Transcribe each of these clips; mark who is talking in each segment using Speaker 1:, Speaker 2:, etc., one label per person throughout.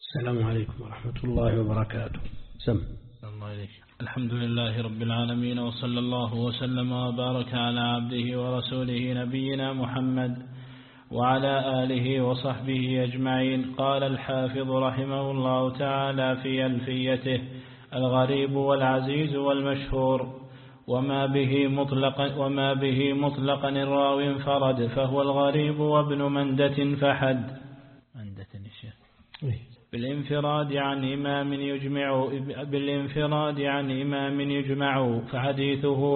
Speaker 1: السلام عليكم ورحمة الله وبركاته. سم
Speaker 2: الله عليك. الحمد لله رب العالمين، وصلى الله وسلم وبارك على عبده ورسوله نبينا محمد وعلى آله وصحبه أجمعين. قال الحافظ رحمه الله تعالى في ألفيته: الغريب والعزيز والمشهور، وما به مطلقا الراو انفرد، فهو الغريب وابن مندة فحد. بالانفراد عن إمام يجمع فحديثه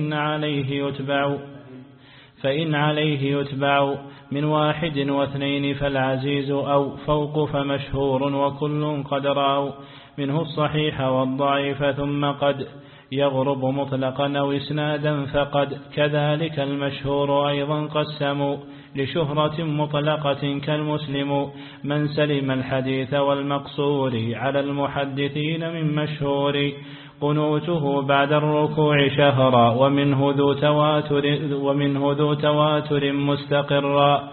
Speaker 2: فإن عليه يتبع من واحد واثنين، فالعزيز أو فوق فمشهور، وكل قد رأوا منه الصحيح والضعيف، ثم قد يغرب مطلقا أو إسنادا فقد. كذلك المشهور أيضا قسموا لشهرة مطلقة كالمسلم، من سلم الحديث والمقصور على المحدثين من مشهور. قنوته بعد الركوع شهرا، ومنه ذو تواتر مستقرا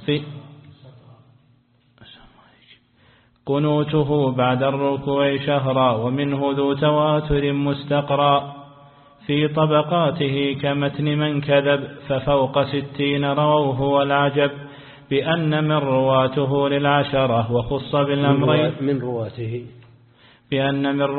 Speaker 2: قنوته بعد الركوع شهرا، ومنه ذو تواتر مستقرا في طبقاته كمتن من كذب، ففوق 60 رووه والعجب، بأن من رواته للعشرة، وخص بالأمرين بأن من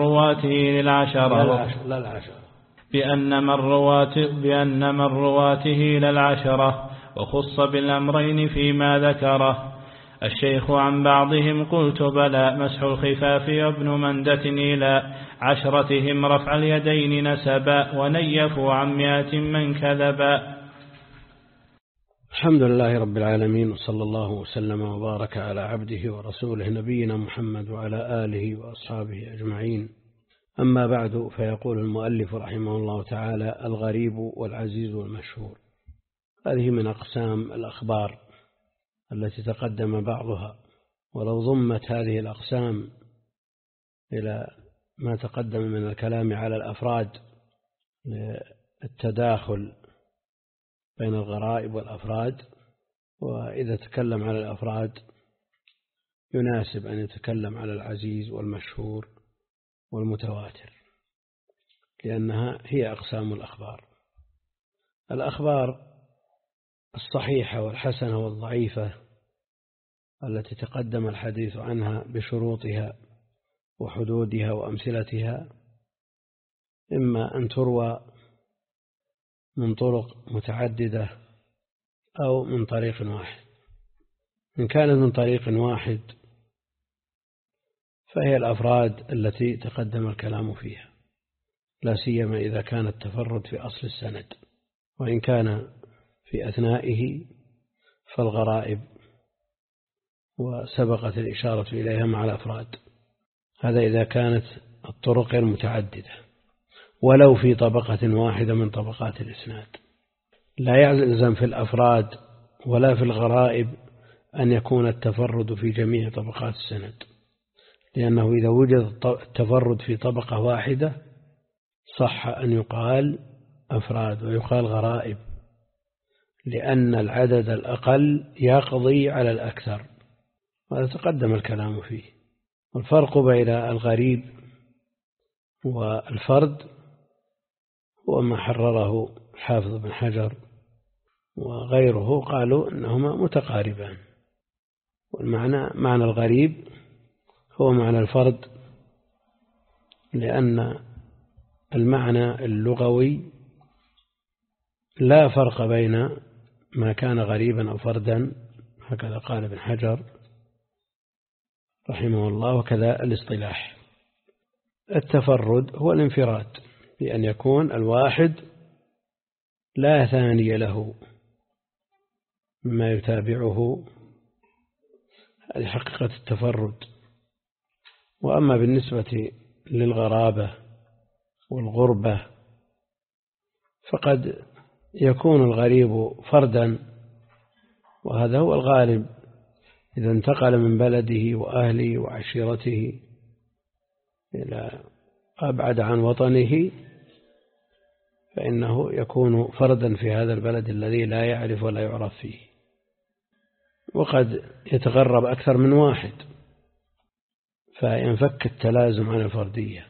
Speaker 2: رواته للعشرة، وخص بالأمرين فيما ذكره. الشيخ عن بعضهم قلت بلى، مسح الخفاف وابن مندة إلى عشرتهم رفع اليدين نسبا، ونيفوا عن 100 من كذبا.
Speaker 1: الحمد لله رب العالمين، وصلى الله وسلم وبارك على عبده ورسوله نبينا محمد وعلى آله وأصحابه أجمعين. أما بعد، فيقول المؤلف رحمه الله تعالى: الغريب والعزيز والمشهور. هذه من أقسام الأخبار التي تقدم بعضها، ولو ضمت هذه الأقسام إلى ما تقدم من الكلام على الأفراد للتداخل بين الغرائب والأفراد، وإذا تكلم على الأفراد يناسب أن يتكلم على العزيز والمشهور والمتواتر، لأنها هي أقسام الأخبار الصحيحة والحسنة والضعيفة التي تقدم الحديث عنها بشروطها وحدودها وأمثلتها، إما أن تروى من طرق متعددة أو من طريق واحد. إن كانت من طريق واحد فهي الأفراد التي تقدم الكلام فيها، لا سيما إذا كان التفرد في أصل السند، وإن كان في أثنائه فالغرائب، وسبقت الإشارة إليها مع الأفراد. هذا إذا كانت الطرق المتعددة، ولو في طبقة واحدة من طبقات الإسناد. لا يلزم في الأفراد ولا في الغرائب أن يكون التفرد في جميع طبقات السند، لأنه إذا وجد التفرد في طبقة واحدة صح أن يقال أفراد ويقال غرائب، لأن العدد الأقل يقضي على الأكثر، وهذا تقدم الكلام فيه. والفرق بين الغريب والفرد هو ما حرره الحافظ بن حجر وغيره، قالوا إنهما متقاربان. معنى الغريب هو معنى الفرد، لأن المعنى اللغوي لا فرق بين ما كان غريبا أو فردا، هكذا قال ابن حجر رحمه الله، وكذا الاصطلاح. التفرد هو الانفراد، بأن يكون الواحد لا ثاني له مما يتابعه، هذه حقيقة التفرد. وأما بالنسبة للغرابة والغربة فقد يكون الغريب فردا، وهذا هو الغالب. إذا انتقل من بلده وأهله وعشيرته إلى أبعد عن وطنه فإنه يكون فردا في هذا البلد الذي لا يعرف ولا يعرف فيه. وقد يتغرب أكثر من واحد، فينفك التلازم عن الفردية.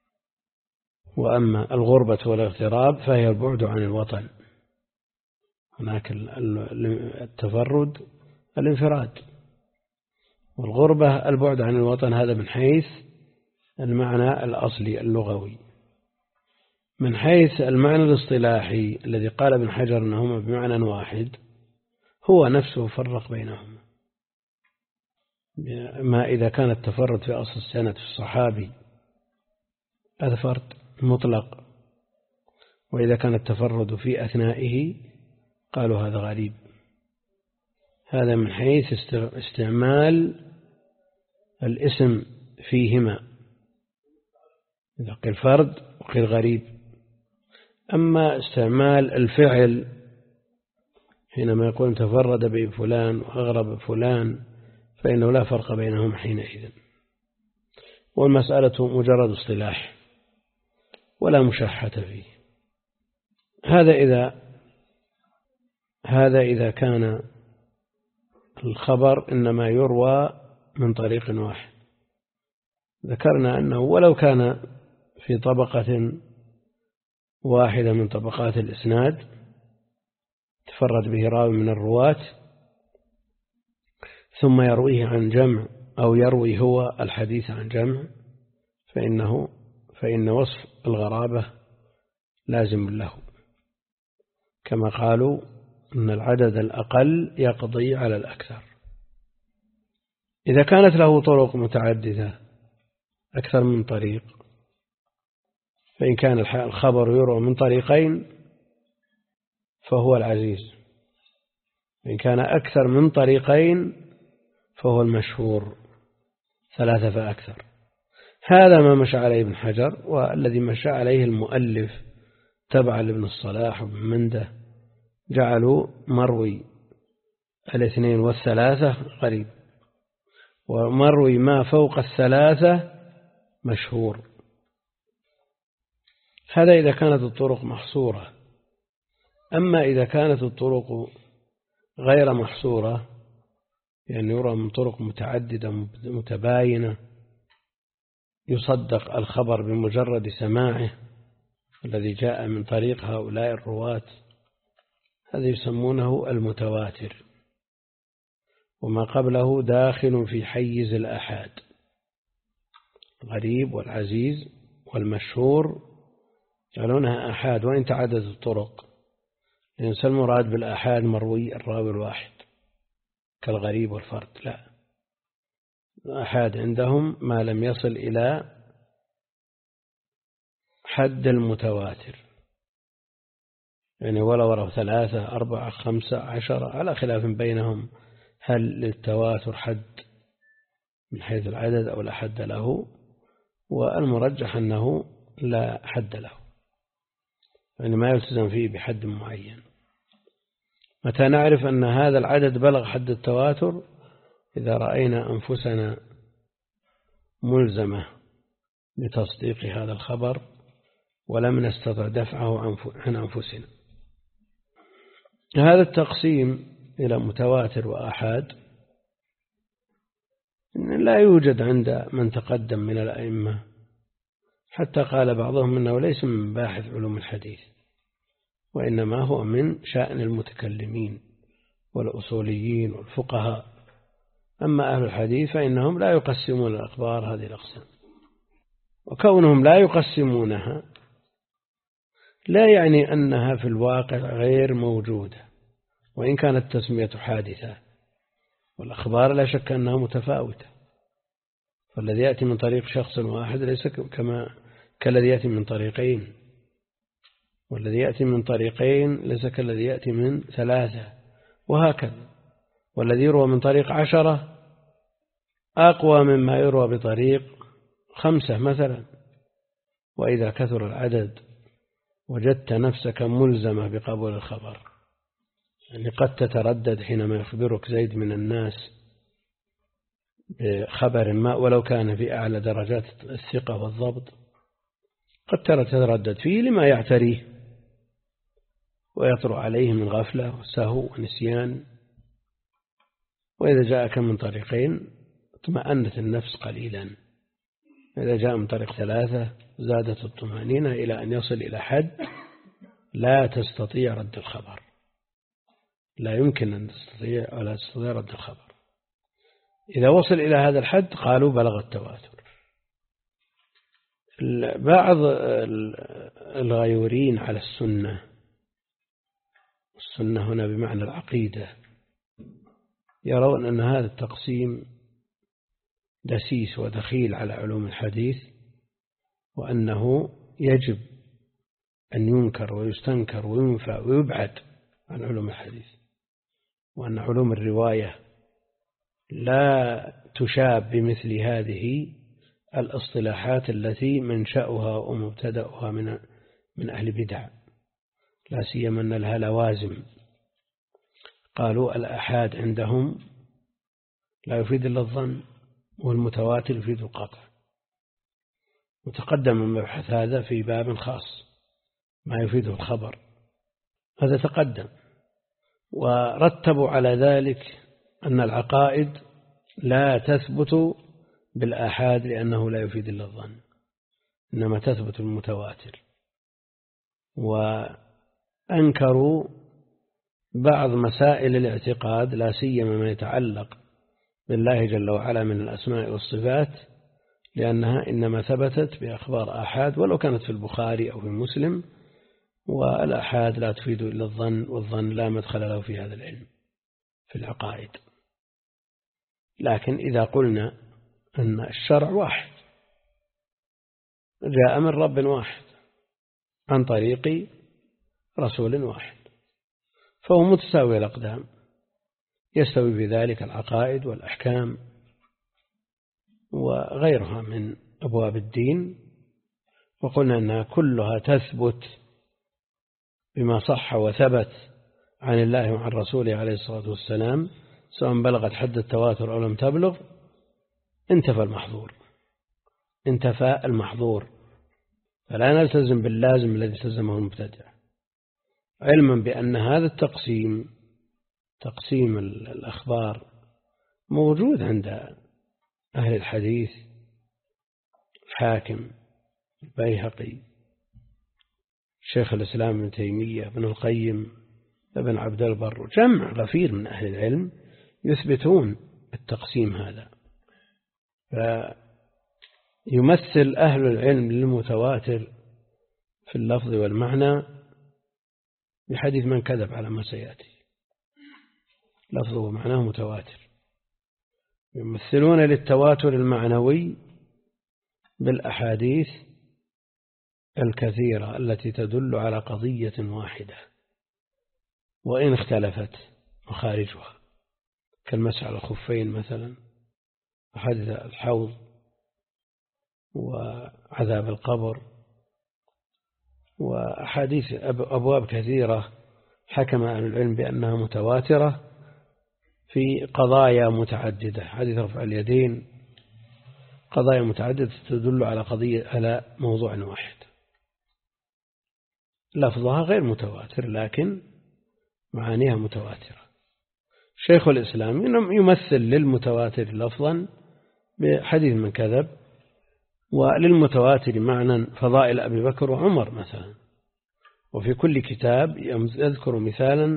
Speaker 1: وأما الغربة والاغتراب فهي البعد عن الوطن. هناك التفرد الانفراد، والغربة البعد عن الوطن. هذا من حيث المعنى الأصلي اللغوي. من حيث المعنى الاصطلاحي الذي قال ابن حجر أنهما بمعنى واحد، هو نفسه فرق بينهما. ما إذا كان التفرد في أصل السنة في الصحابي هذا فرد مطلق، وإذا كان التفرد في أثنائه قالوا هذا غريب. هذا من حيث استعمال الاسم فيهما، إذا قيل فرد وقيل غريب. أما استعمال الفعل حينما يقول تفرد بفلان وأغرب فلان فإنه لا فرق بينهم حينئذ، والمسألة مجرد اصطلاح ولا مشاحة فيه. هذا إذا كان الخبر إنما يروى من طريق واحد. ذكرنا أنه ولو كان في طبقة واحدة من طبقات الإسناد تفرد به راوي من الرواة ثم يرويه عن جمع أو يروي هو الحديث عن جمع، فإن وصف الغرابة لازم له، كما قالوا أن العدد الأقل يقضي على الأكثر. إذا كانت له طرق متعددة أكثر من طريق، فإن كان الخبر يروى من طريقين فهو العزيز، وإن كان أكثر من طريقين فهو المشهور، 3 فأكثر. هذا ما مشى عليه ابن حجر، والذي مشى عليه المؤلف تبع لابن الصلاح وابن منده، جعلوا مروي 2 والثلاثة غريب، ومروي ما فوق 3 مشهور. هذا إذا كانت الطرق محصورة. أما إذا كانت الطرق غير محصورة، يعني يرى من طرق متعددة متباينة، يصدق الخبر بمجرد سماعه الذي جاء من طريق هؤلاء الرواة، هذا يسمونه المتواتر، وما قبله داخل في حيز الآحاد. الغريب والعزيز والمشهور يجعلونها آحاد وإن تعددت الطرق، ليس المراد بالآحاد مروي الراوي الواحد كالغريب والفرد، لا، الآحاد عندهم ما لم يصل إلى حد المتواتر، يعني ولو 3 4 5 10 على خلاف بينهم، هل للتواتر حد من حيث العدد أو لا حد له؟ والمرجح أنه لا حد له، يعني ما يلتزم فيه بحد معين. متى نعرف أن هذا العدد بلغ حد التواتر؟ إذا رأينا أنفسنا ملزمة لتصديق هذا الخبر ولم نستطع دفعه عن أنفسنا. هذا التقسيم إلى متواتر وآحاد لا يوجد عند من تقدم من الأئمة، حتى قال بعضهم أنه ليس من باحث علوم الحديث، وإنما هو من شأن المتكلمين والأصوليين والفقهاء. أما أهل الحديث فإنهم لا يقسمون الأخبار هذه الأقسام، وكونهم لا يقسمونها لا يعني أنها في الواقع غير موجودة، وإن كانت التسمية حادثة، والأخبار لا شك أنها متفاوتة، فالذي يأتي من طريق شخص واحد ليس كالذي يأتي من طريقين، والذي يأتي من طريقين ليس كالذي يأتي من 3، وهكذا. والذي يروى من طريق 10 أقوى مما يروى بطريق 5 مثلا. وإذا كثر العدد وجدت نفسك ملزمة بقبول الخبر، يعني قد تتردد حينما يخبرك زيد من الناس بخبر ما ولو كان في أعلى درجات الثقة والضبط، قد تتردد فيه لما يعتريه ويطرأ عليه من غفلة وسهو ونسيان. وإذا جاءك من طريقين اطمأنت النفس قليلا إذا جاء من طريق 3 زادت الطمأنينة إلى أن يصل إلى حد لا تستطيع رد الخبر، لا يمكن أن تستطيع ولا تستطيع رد الخبر. إذا وصل إلى هذا الحد قالوا بلغ التواتر. بعض الغيورين على السنة هنا بمعنى العقيدة يرون أن هذا التقسيم دسيس ودخيل على علوم الحديث، وأنه يجب أن ينكر ويستنكر وينفى ويبعد عن علوم الحديث، وأن علوم الرواية لا تشاب بمثل هذه الاصطلاحات التي منشأها ومبتدأها من أهل بدع، لا سيما أن لها لوازم. قالوا الآحاد عندهم لا يفيد إلا الظن، والمتواتر يفيد القطع. وتقدم المبحث هذا في باب خاص ما يفيده الخبر، هذا تقدم. ورتبوا على ذلك أن العقائد لا تثبت بالآحاد لأنه لا يفيد إلا الظن، إنما تثبت المتواتر. وأنكروا بعض مسائل الاعتقاد لا سيما ما يتعلق بالله جل وعلا من الأسماء والصفات، لأنها إنما ثبتت بأخبار آحاد ولو كانت في البخاري أو في مسلم، والآحاد لا تفيد إلا الظن، والظن لا مدخل له في هذا العلم في العقائد. لكن إذا قلنا أن الشرع واحد جاء من رب واحد عن طريق رسول واحد فهو متساوي الأقدام، يستوي بذلك العقائد والأحكام وغيرها من أبواب الدين، وقلنا أنها كلها تثبت بما صح وثبت عن الله وعن رسوله عليه الصلاة والسلام، سواء بلغت حد التواتر أو لم تبلغ. انتفى المحظور، فلا نلتزم باللازم الذي التزمه المبتدع، علما بأن هذا تقسيم الأخبار موجود عند أهل الحديث، الحاكم، البيهقي، شيخ الإسلام ابن تيمية، ابن القيم، ابن عبد البر، جمع غفير من أهل العلم يثبتون التقسيم هذا. فيمثل أهل العلم للمتواتر في اللفظ والمعنى بحديث من كذب على ما سيأتي، لفظه ومعناه متواتر. يمثلون للتواتر المعنوي بالأحاديث الكثيرة التي تدل على قضية واحدة وإن اختلفت مخارجها، كالمسح على الخفين مثلا، وحديث الحوض، وعذاب القبر، وأحاديث أبواب كثيرة حكم أهل العلم بأنها متواترة في قضايا متعددة. حديث رفع اليدين، قضايا متعددة تدل على موضوع واحد، لفظها غير متواتر لكن معانيها متواترة. شيخ الإسلام يمثل للمتواتر لفظا بحديث من كذب، وللمتواتر معنى فضائل أبي بكر وعمر مثلا. وفي كل كتاب يذكر مثالا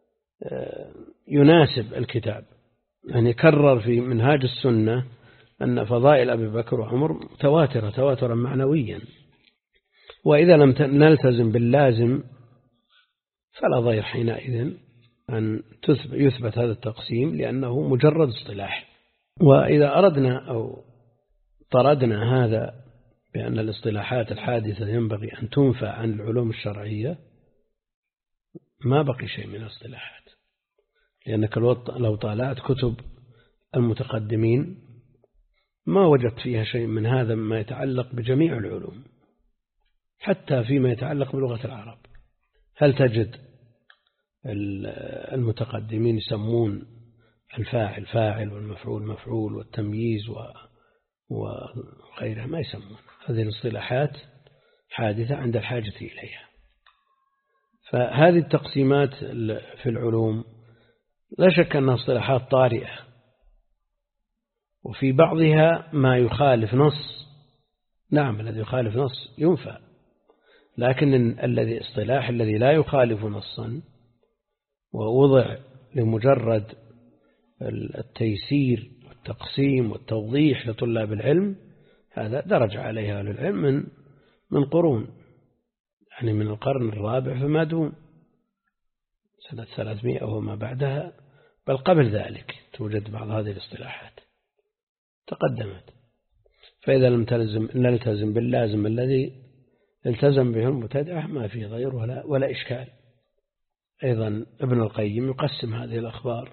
Speaker 1: يناسب الكتاب، يعني كرر في منهاج السنة أن فضائل أبي بكر وعمر متواترة تواترا معنويا. وإذا لم نلتزم باللازم فلا ضير حينئذ أن يثبت هذا التقسيم، لأنه مجرد اصطلاح. وإذا أردنا أو طردنا هذا بأن الاصطلاحات الحادثة ينبغي أن تنفى عن العلوم الشرعية، ما بقي شيء من الاصطلاحات، لأنك لو طالعت كتب المتقدمين ما وجدت فيها شيء من هذا ما يتعلق بجميع العلوم، حتى فيما يتعلق بلغة العرب. هل تجد المتقدمين يسمون الفاعل فاعل والمفعول مفعول والتمييز وغيرها؟ ما يسمون. هذه الاصطلاحات حادثة عند الحاجة إليها. فهذه التقسيمات في العلوم لا شك أنها اصطلاحات طارئة، وفي بعضها ما يخالف نص نعم الذي يخالف نص ينفى، لكن الاصطلاح الذي لا يخالف نصا ووضع لمجرد التيسير والتقسيم والتوضيح لطلاب العلم، هذا درج عليه أهل العلم من قرون، يعني من القرن الرابع فما دون، سنة 300 وما بعدها، بل قبل ذلك توجد بعض هذه الاصطلاحات تقدمت. فإذا لم نلتزم باللازم الذي التزم به المبتدعة ما في ضير ولا إشكال. أيضا ابن القيم يقسم هذه الأخبار،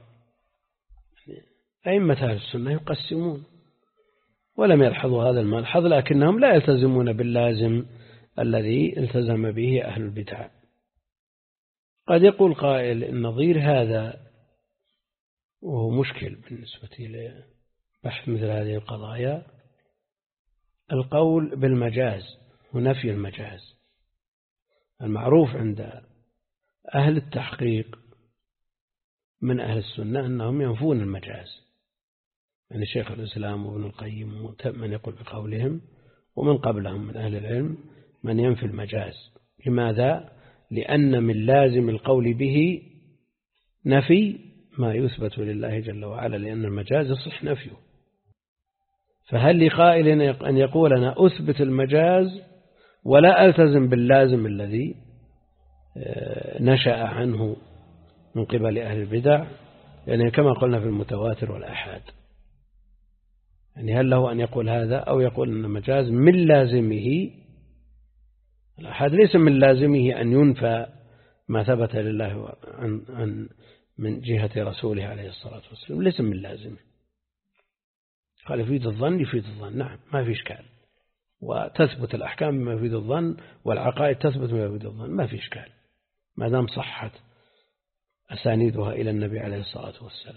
Speaker 1: أئمة أهل السنة يقسمون ولم يلحظوا هذا الملحظ، لكنهم لا يلتزمون باللازم الذي التزم به أهل البدع. قد يقول قائل إن نظير هذا، وهو مشكل بالنسبة لبحث مثل هذه القضايا، القول بالمجاز ونفي المجاز. المعروف عند أهل التحقيق من أهل السنة أنهم ينفون المجاز، يعني شيخ الإسلام وابن القيم من يقول بقولهم، ومن قبلهم من أهل العلم من ينفي المجاز. لماذا؟ لأن من لازم القول به نفي ما يثبت لله جل وعلا، لأن المجاز يصح نفيه. فهل لقائل أن يقول أنا أثبت المجاز ولا ألتزم باللازم الذي نشأ عنه من قبل أهل البدع؟ يعني كما قلنا في المتواتر والآحاد، يعني هل له أن يقول هذا أو يقول أن المجاز من لازمه؟ الآحاد ليس من لازمه أن ينفى ما ثبت لله من جهة رسوله عليه الصلاة والسلام، ليس من لازمه. قال يفيد الظن، نعم ما في إشكال، وتثبت الأحكام بما يفيد الظن، والعقائد تثبت بما يفيد الظن، ما في إشكال ما دام صحت أسانيدها إلى النبي عليه الصلاة والسلام.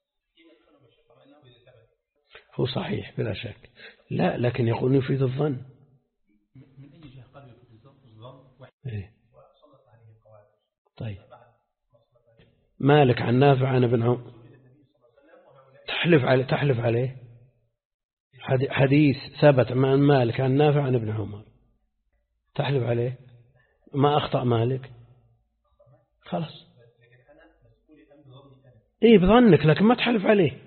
Speaker 1: هو صحيح بلا شك، لا لكن يقول يفيد الظن.
Speaker 3: من أي جهة قال يفيد الظن؟
Speaker 1: طيب مالك عن نافع عن ابن عمر تحلف عليه حديث ثبت عن مالك عن نافع عن ابن عمر، تحلف عليه ما أخطأ مالك، خلاص إيه بظنك، لكن ما تحلف عليه.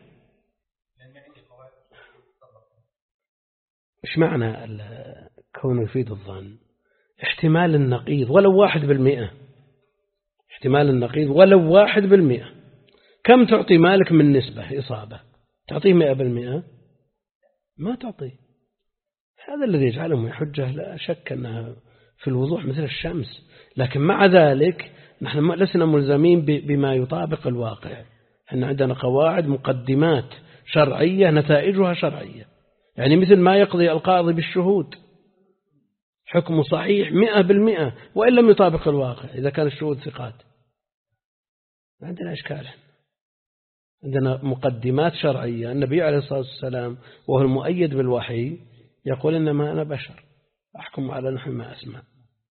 Speaker 1: إيش معنى كونه يفيد الظن؟ احتمال النقيض ولو 1%، احتمال النقيض ولو 1%. كم تعطي مالك من نسبة إصابة؟ تعطيه 100%؟ ما تعطيه. هذا الذي يجعله حجة لا شك أنها في الوضوح مثل الشمس، لكن مع ذلك نحن لسنا ملزمين بما يطابق الواقع. احنا عندنا قواعد مقدمات شرعية نتائجها شرعية، يعني مثل ما يقضي القاضي بالشهود حكم صحيح 100% وإن لم يطابق الواقع إذا كان الشهود ثقات. عندنا إشكال، عندنا مقدمات شرعية. النبي عليه الصلاة والسلام وهو المؤيد بالوحي يقول إنما أنا بشر أحكم على نحو ما أسمع،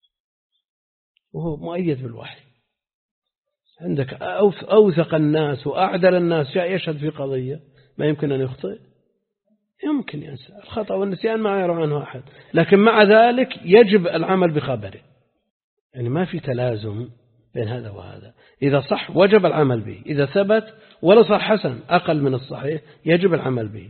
Speaker 1: وهو مؤيد بالوحي. عندك أوثق الناس وأعدل الناس جاء يشهد في قضية، ما يمكن أن يخطئ؟ يمكن ينسى. الخطأ والنسيان ما يروى عنه أحد، لكن مع ذلك يجب العمل بخبره. يعني ما في تلازم بين هذا وهذا، إذا صح وجب العمل به، إذا ثبت ولا صح حسن أقل من الصحيح يجب العمل به.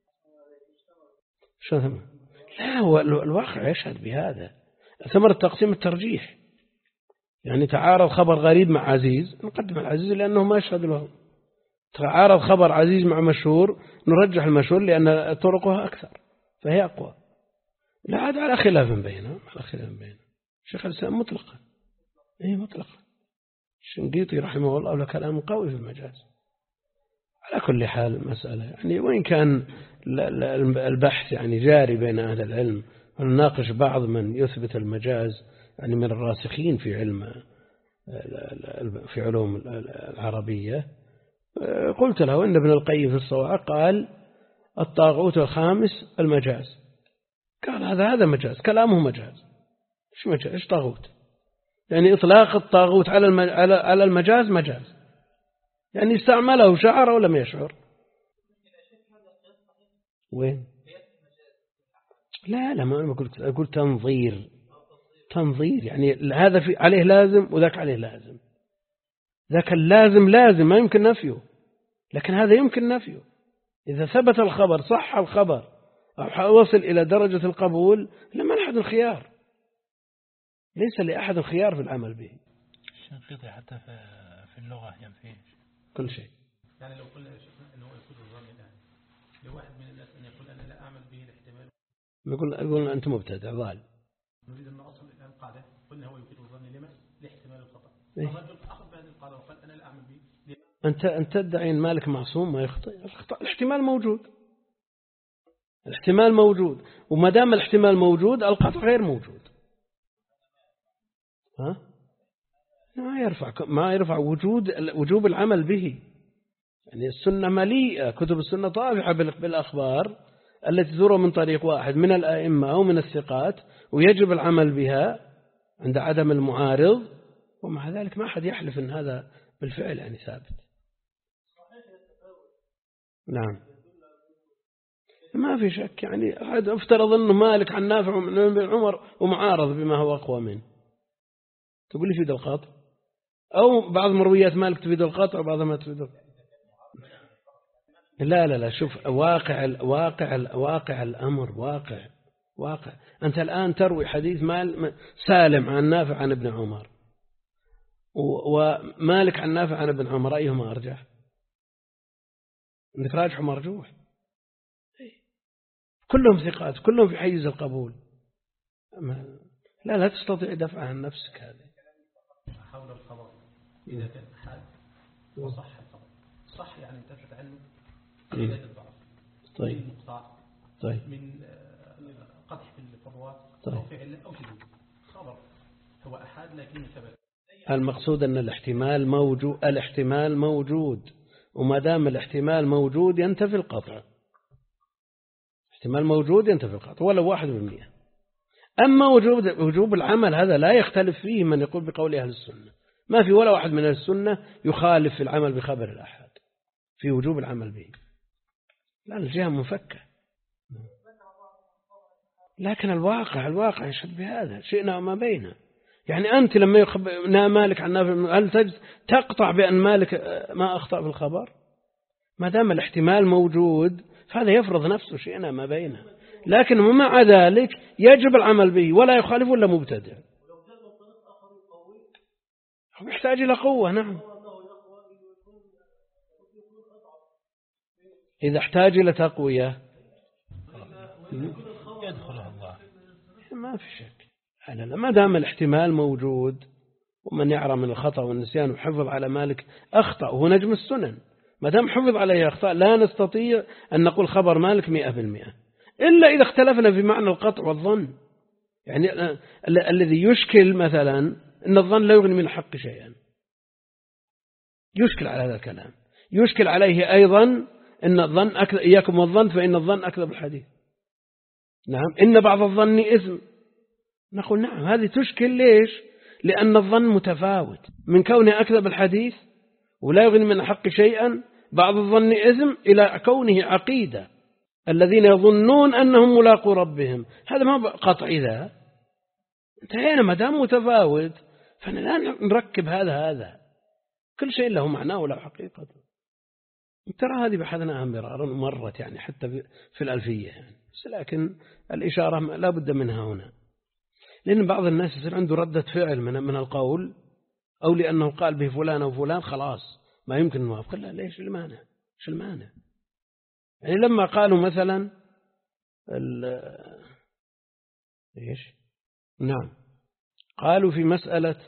Speaker 1: لا هو الواقع يشهد بهذا. ثمرة تقسيم الترجيح، يعني تعارض خبر غريب مع عزيز نقدم العزيز لأنه ما يشهد له، تعارض خبر عزيز مع مشهور نرجح المشهور لأن طرقها أكثر فهي أقوى. لا عاد على خلاف بينهم، على خلاف بينهم. شيخ الإسلام مطلقا، إيه مطلقا. الشنقيطي رحمه الله له كلام قوي في المجاز. على كل حال المسألة يعني وإن كان البحث يعني جاري بين أهل العلم ونناقش بعض من يثبت المجاز يعني من الراسخين في علوم العربية، قلت له إن ابن القيم في الصواعق قال الطاغوت الخامس المجاز، قال هذا مجاز، كلامه مجاز. إيش مجاز؟ إيش طاغوت؟ يعني إطلاق الطاغوت على المجاز مجاز، يعني استعمله شعر أو لم يشعر. وين؟ لا ما أقول تنظير يعني هذا عليه لازم وذاك عليه لازم. ذاك اللازم لازم ما يمكن نفيه، لكن هذا يمكن نفيه. إذا ثبت الخبر صح الخبر أو وصل إلى درجة القبول لما أحد الخيار، ليس لأحد الخيار في العمل به.
Speaker 3: الشنقيطي حتى في اللغة ينفي
Speaker 1: كل شيء.
Speaker 3: يعني لو قلنا أنه يكون الظن الآن لواحد من الناس أن يقول أنا لا أعمل به الاحتمال،
Speaker 1: يقول أنت مبتدع ضال.
Speaker 3: نريد أن أصل الآن قاعدة قلنا هو يفيد الظن لما لاحتمال الخطأ.
Speaker 1: إيه؟
Speaker 3: الرجل أخذ بهذه القاعدة وقال أنا لا أعمل به.
Speaker 1: أنت تدعي أن مالك معصوم ما يخطئ. الاحتمال موجود، الاحتمال موجود، وما دام الاحتمال موجود القطع غير موجود. ها؟ ما يرفع وجوب العمل به. يعني السنة مليئة، كتب السنة طافحة بالأخبار التي تروى من طريق واحد من الآئمة أو من الثقات، ويجب العمل بها عند عدم المعارض، ومع ذلك ما أحد يحلف أن هذا بالفعل يعني ثابت. نعم ما في شك. يعني افترض أنه مالك عن نافع من بن عمر ومعارض بما هو أقوى منه، تقول لي يفيد القطع، أو بعض مرويات مالك تفيد القطع وبعضها ما تفيد القطع. لا شوف واقع الأمر واقع. أنت الآن تروي حديث سالم عن نافع عن ابن عمر ومالك عن نافع عن ابن عمر، أيهما أرجح؟ عندك راجح ومرجوح. كلهم ثقات، كلهم في حيز القبول. لا تستطيع دفع عن نفسك هذا.
Speaker 3: حول الخبر إذا كان حال وصح الخبر صح يعني انتفت عنه قليلة الضعف.
Speaker 1: طيب.
Speaker 3: من مقطع.
Speaker 1: طيب.
Speaker 3: من قدح في الفروات.
Speaker 1: طيب.
Speaker 3: أو فعل أو شذوذ. خبر هو أحد لكنه ثبت.
Speaker 1: المقصود أن الاحتمال موجود، وما دام الاحتمال موجود ينتفي القطع. احتمال موجود ينتفي القطع ولو 1%. أما وجوب العمل هذا لا يختلف فيه من يقول بقول أهل السنة. ما في ولا واحد من أهل السنة يخالف في العمل بخبر الأحد في وجوب العمل به. لا الجهة منفكة، لكن الواقع يشهد بهذا شئنا وما بينه. يعني أنت لما يخبرنا مالك عن نافع هل تقطع بأن مالك ما أخطأ في الخبر؟ ما دام الاحتمال موجود فهذا يفرض نفسه شئنا ما بينه، لكن ومع ذلك يجب العمل به ولا يخالف إلا مبتدع. يحتاج إلى قوة. نعم إذا احتاج إلى تقوية
Speaker 3: يدخلها الله
Speaker 1: ما في شك. ما دام الاحتمال موجود ومن يعرى من الخطأ والنسيان وحفظ على مالك أخطأ وهو نجم السنن، ما دام حفظ عليه أخطاء لا نستطيع أن نقول خبر مالك 100%، إلا إذا اختلفنا في معنى القطع والظن. يعني الذي يشكل مثلا أن الظن لا يغني من الحق شيئا، يشكل على هذا الكلام. يشكل عليه أيضا أن الظن إياكم والظن فإن الظن أكذب الحديث. نعم إن بعض الظن إثم، نقول نعم هذه تشكل. ليش؟ لأن الظن متفاوت من كونه أكذب الحديث ولا يغني من الحق شيئا، بعض الظن إثم، إلى كونه عقيدة الذين يظنون أنهم ملاقوا ربهم. هذا ما قطع. إذا انتهينا ما دام متفاوت فأنا لا نركب هذا كل شيء له معناه وله حقيقة. ترى هذه بحثناها مرارا مرت يعني حتى في الألفية يعني. لكن الإشارة لا بد منها هنا، لأن بعض الناس يصير عنده ردة فعل من القول، أو لأنه قال به فلان أو فلان خلاص ما يمكن نوافق. لا ليش المانع؟ شو المانع؟ يعني لما قالوا مثلا إيش؟ نعم قالوا في مسألة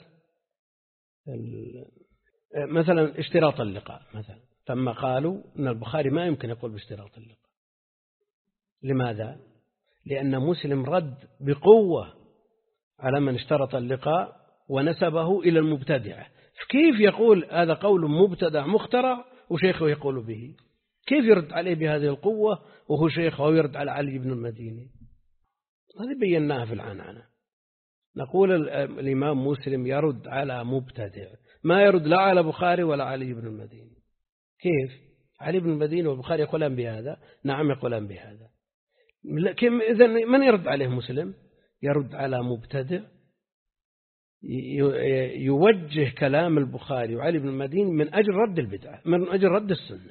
Speaker 1: مثلا اشتراط اللقاء مثلا، ثم قالوا أن البخاري ما يمكن يقول باشتراط اللقاء. لماذا؟ لأن مسلم رد بقوة على من اشترط اللقاء ونسبه إلى المبتدعة. كيف يقول هذا قول مبتدع مخترع وشيخه يقول به؟ كيف يرد عليه بهذه القوة وهو شيخه ويرد على علي بن المديني؟ هذه بيناها في العنعنة. نقول الإمام مسلم يرد على مبتدع، ما يرد لا على بخاري ولا علي بن المديني. كيف؟ علي بن المديني والبخاري يقولان بهذا؟ نعم يقولان بهذا، إذا من يرد عليه مسلم؟ يرد على مبتدع يوجه كلام البخاري وعلي بن المديني من أجل رد البدعة، من أجل رد السنة.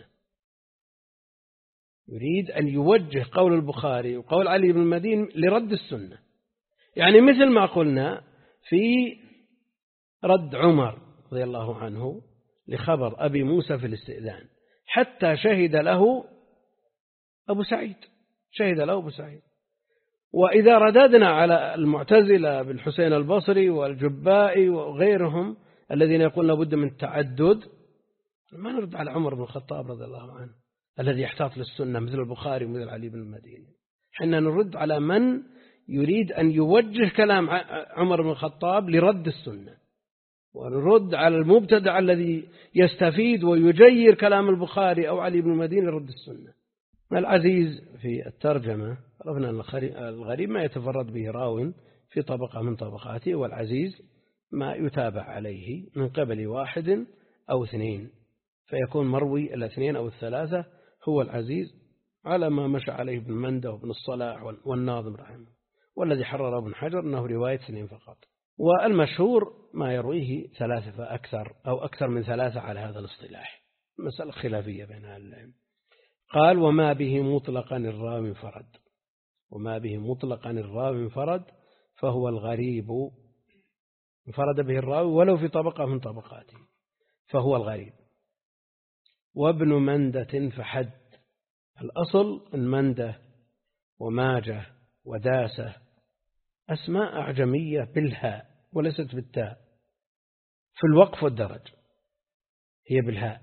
Speaker 1: يريد أن يوجه قول البخاري وقول علي بن المديني لرد السنة. يعني مثل ما قلنا في رد عمر رضي الله عنه لخبر أبي موسى في الاستئذان، حتى شهد له أبو سعيد، شهد له أبو سعيد. وإذا رددنا على المعتزلة بالحسين البصري والجبائي وغيرهم الذين يقولون لابد من التعدد، ما نرد على عمر بن الخطاب رضي الله عنه الذي يحتاط للسنة مثل البخاري ومثل علي بن المديني. حنا نرد على من يريد أن يوجه كلام عمر بن الخطاب لرد السنة، ونرد على المبتدع الذي يستفيد ويجير كلام البخاري أو علي بن المديني لرد السنة. العزيز في الترجمة عرفنا أن الغريب ما يتفرد به راو في طبقة من طبقاته، والعزيز ما يتابع عليه من قبل واحد أو اثنين، فيكون مروي الاثنين أو الثلاثة هو العزيز، على ما مشى عليه ابن منده وابن الصلاح والناظم رحمه. والذي حرر ابن حجر أنه رواية اثنين فقط. والمشهور ما يرويه ثلاثة فأكثر أو أكثر من ثلاثة على هذا الاصطلاح، مسألة خلافية بين أهل العلم. قال وما به مطلقا الراوي انفرد، وما به مطلقا الراوي انفرد فهو الغريب، انفرد به الراوي ولو في طبقة من طبقاته فهو الغريب. وابن مندة فحد، الأصل المندة وماجة وداسة أسماء أعجمية بالهاء وليست بالتاء، في الوقف والدرج هي بالهاء،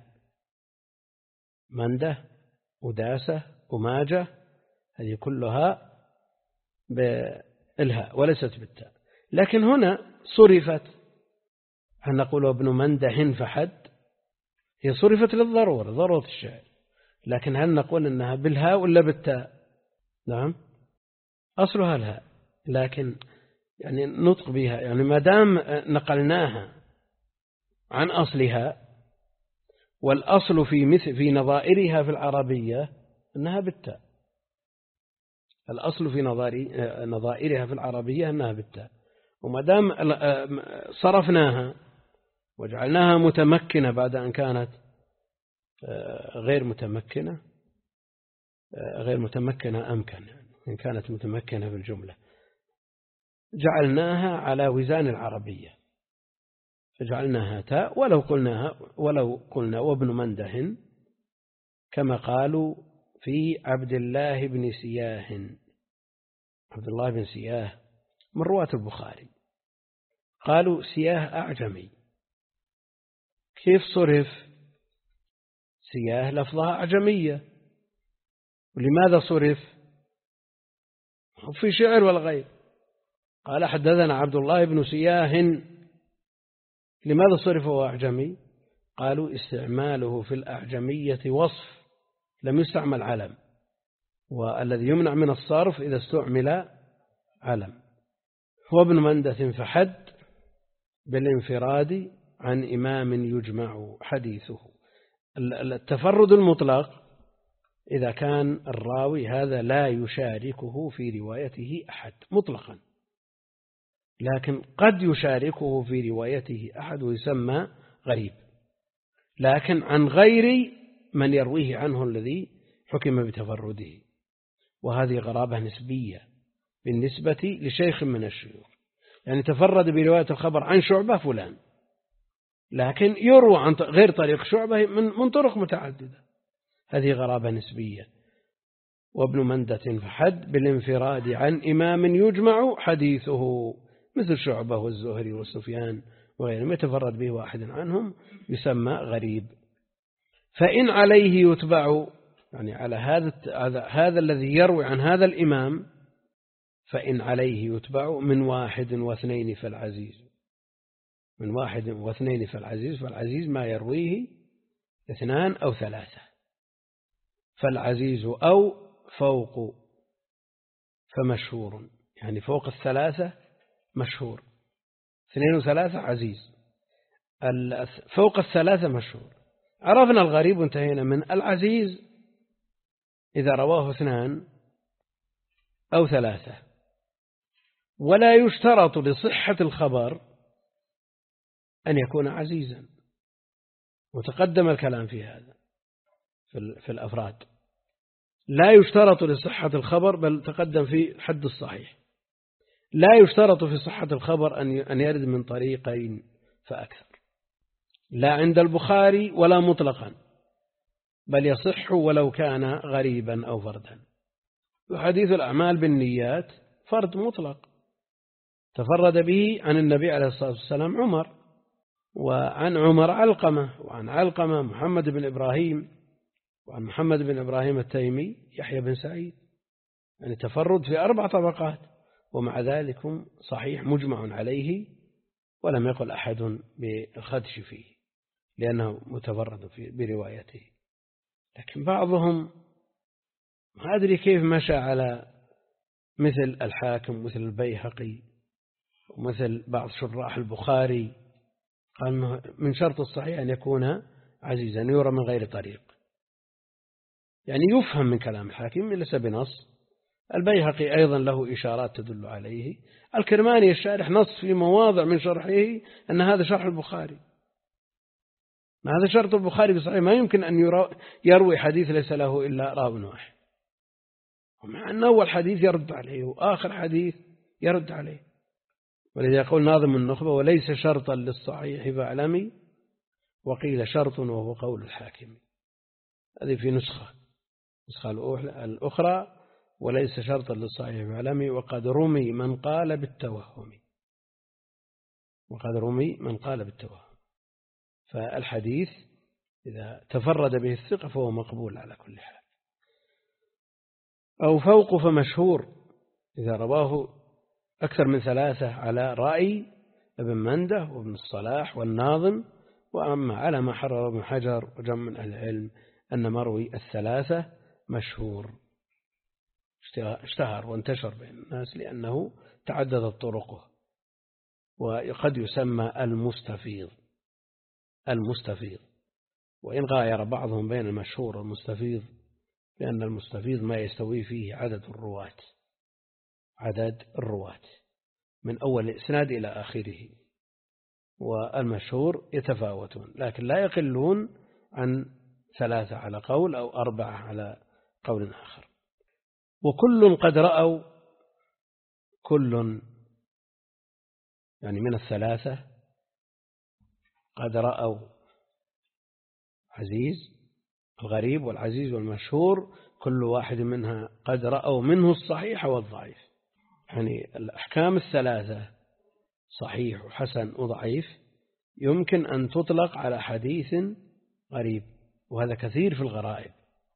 Speaker 1: منده وداسة وماجة هذه كلها بالهاء وليست بالتاء. لكن هنا صرفت، هل نقول ابن منده فحد؟ هي صرفت للضرورة، ضرورة الشعر، لكن هل نقول أنها بالهاء ولا بالتاء؟ نعم أصلها الهاء، لكن يعني نطق بها، يعني ما دام نقلناها عن أصلها، والأصل في نظائرها في العربية أنها بالتاء، الأصل في نظائرها في العربية أنها بالتاء، وما دام صرفناها وجعلناها متمكنة بعد أن كانت غير متمكنة أمكن، يعني إن كانت متمكنة في الجملة جعلناها على وزان العربية، فجعلناها تاء ولو قلنا وابن منده، كما قالوا في عبد الله بن سياه، عبد الله بن سياه من رواة البخاري، قالوا سياه أعجمي. كيف صرف؟ سياه لفظها أعجمية، ولماذا صرف؟ في شعر والغير. قال حدثنا عبد الله بن سياه، لماذا صرف وهو أعجمي؟ قالوا استعماله في الأعجمية وصف، لم يستعمل علم، والذي يمنع من الصرف إذا استعمل علم. وابن مندة فحد بالانفراد عن إمام يجمع حديثه. التفرد المطلق إذا كان الراوي هذا لا يشاركه في روايته أحد مطلقا، لكن قد يشاركه في روايته أحد ويسمى غريب، لكن عن غير من يرويه عنه الذي حكم بتفرده، وهذه غرابة نسبية بالنسبة لشيخ من الشيوخ، يعني تفرد برواية الخبر عن شعبة فلان، لكن يروى عن غير طريق شعبة من طرق متعددة، هذه غرابة نسبية. وابن مندة فحد بالانفراد عن إمام يجمع حديثه، مثل شعبة والزهري والسفيان وغيرهم يتفرد به واحد عنهم يسمى غريب. فإن عليه يتبع، يعني على هذا الذي يروي عن هذا الإمام، فإن عليه يتبع من واحد واثنين فالعزيز، من واحد واثنين فالعزيز، فالعزيز ما يرويه اثنان أو ثلاثة، فالعزيز أو فوق فمشهور، يعني فوق الثلاثة مشهور، اثنين وثلاثة عزيز، فوق الثلاثة مشهور. عرفنا الغريب وانتهينا من العزيز إذا رواه اثنان أو 3. ولا يشترط لصحة الخبر أن يكون عزيزا، وتقدم الكلام في هذا في الأفراد. لا يشترط لصحة الخبر، بل تقدم في حد الصحيح. لا يشترط في صحة الخبر أن يرد من طريقين فأكثر، لا عند البخاري ولا مطلقا، بل يصح ولو كان غريبا أو فردا. وحديث الأعمال بالنيات فرد مطلق تفرد به عن النبي عليه الصلاة والسلام عمر، وعن عمر علقمة، وعن علقمة محمد بن إبراهيم، وعن محمد بن إبراهيم التيمي يحيى بن سعيد، يعني تفرد في 4 طبقات، ومع ذلك صحيح مجمع عليه، ولم يقل أحد بالخدش فيه لأنه متفرد بروايته. لكن بعضهم ما أدري كيف مشى على مثل الحاكم، مثل البيهقي، ومثل بعض شراح البخاري، قال من شرط الصحيح أن يكون عزيزا يرى من غير طريق، يعني يفهم من كلام الحاكم ليس بنص. البيهقي أيضا له إشارات تدل عليه. الكرماني الشارح نص في مواضع من شرحه أن هذا شرح البخاري، هذا شرط البخاري بصحيح، ما يمكن أن يروي حديث ليس له إلا راو واحد، ومع أن أول حديث يرد عليه وآخر حديث يرد عليه. ولذا يقول ناظم النخبة: وليس شرطا للصحيح فاعلمي، وقيل شرط وهو قول الحاكم. هذه في نسخة الأخرى: وليس شرطا للصحيح فاعلمي، وقد رمي من قال بالتوهم. فالحديث إذا تفرد به الثقة فهو مقبول على كل حال. أو فوق فمشهور، إذا رواه أكثر من 3 على رأي ابن منده وابن الصلاح والناظم. وأما على ما حرر ابن حجر وجمع من أهل العلم أن مروي 3 مشهور، اشتهر وانتشر بين الناس لأنه تعددت طرقه، وقد يسمى المستفيض، وإن غاير بعضهم بين المشهور والمستفيض، لأن المستفيض ما يستوي فيه عدد الرواة من أول الإسناد إلى آخره، والمشهور يتفاوتون لكن لا يقلون عن 3 على قول أو 4 على قول آخر. وكل قد رأوا، كل يعني من 3 قد رأوا عزيز، الغريب والعزيز والمشهور، كل واحد منها قد رأوا منه الصحيح والضعيف. يعني الأحكام 3 صحيح وحسن وضعيف يمكن أن تطلق على حديث غريب، وهذا كثير في الغرائب،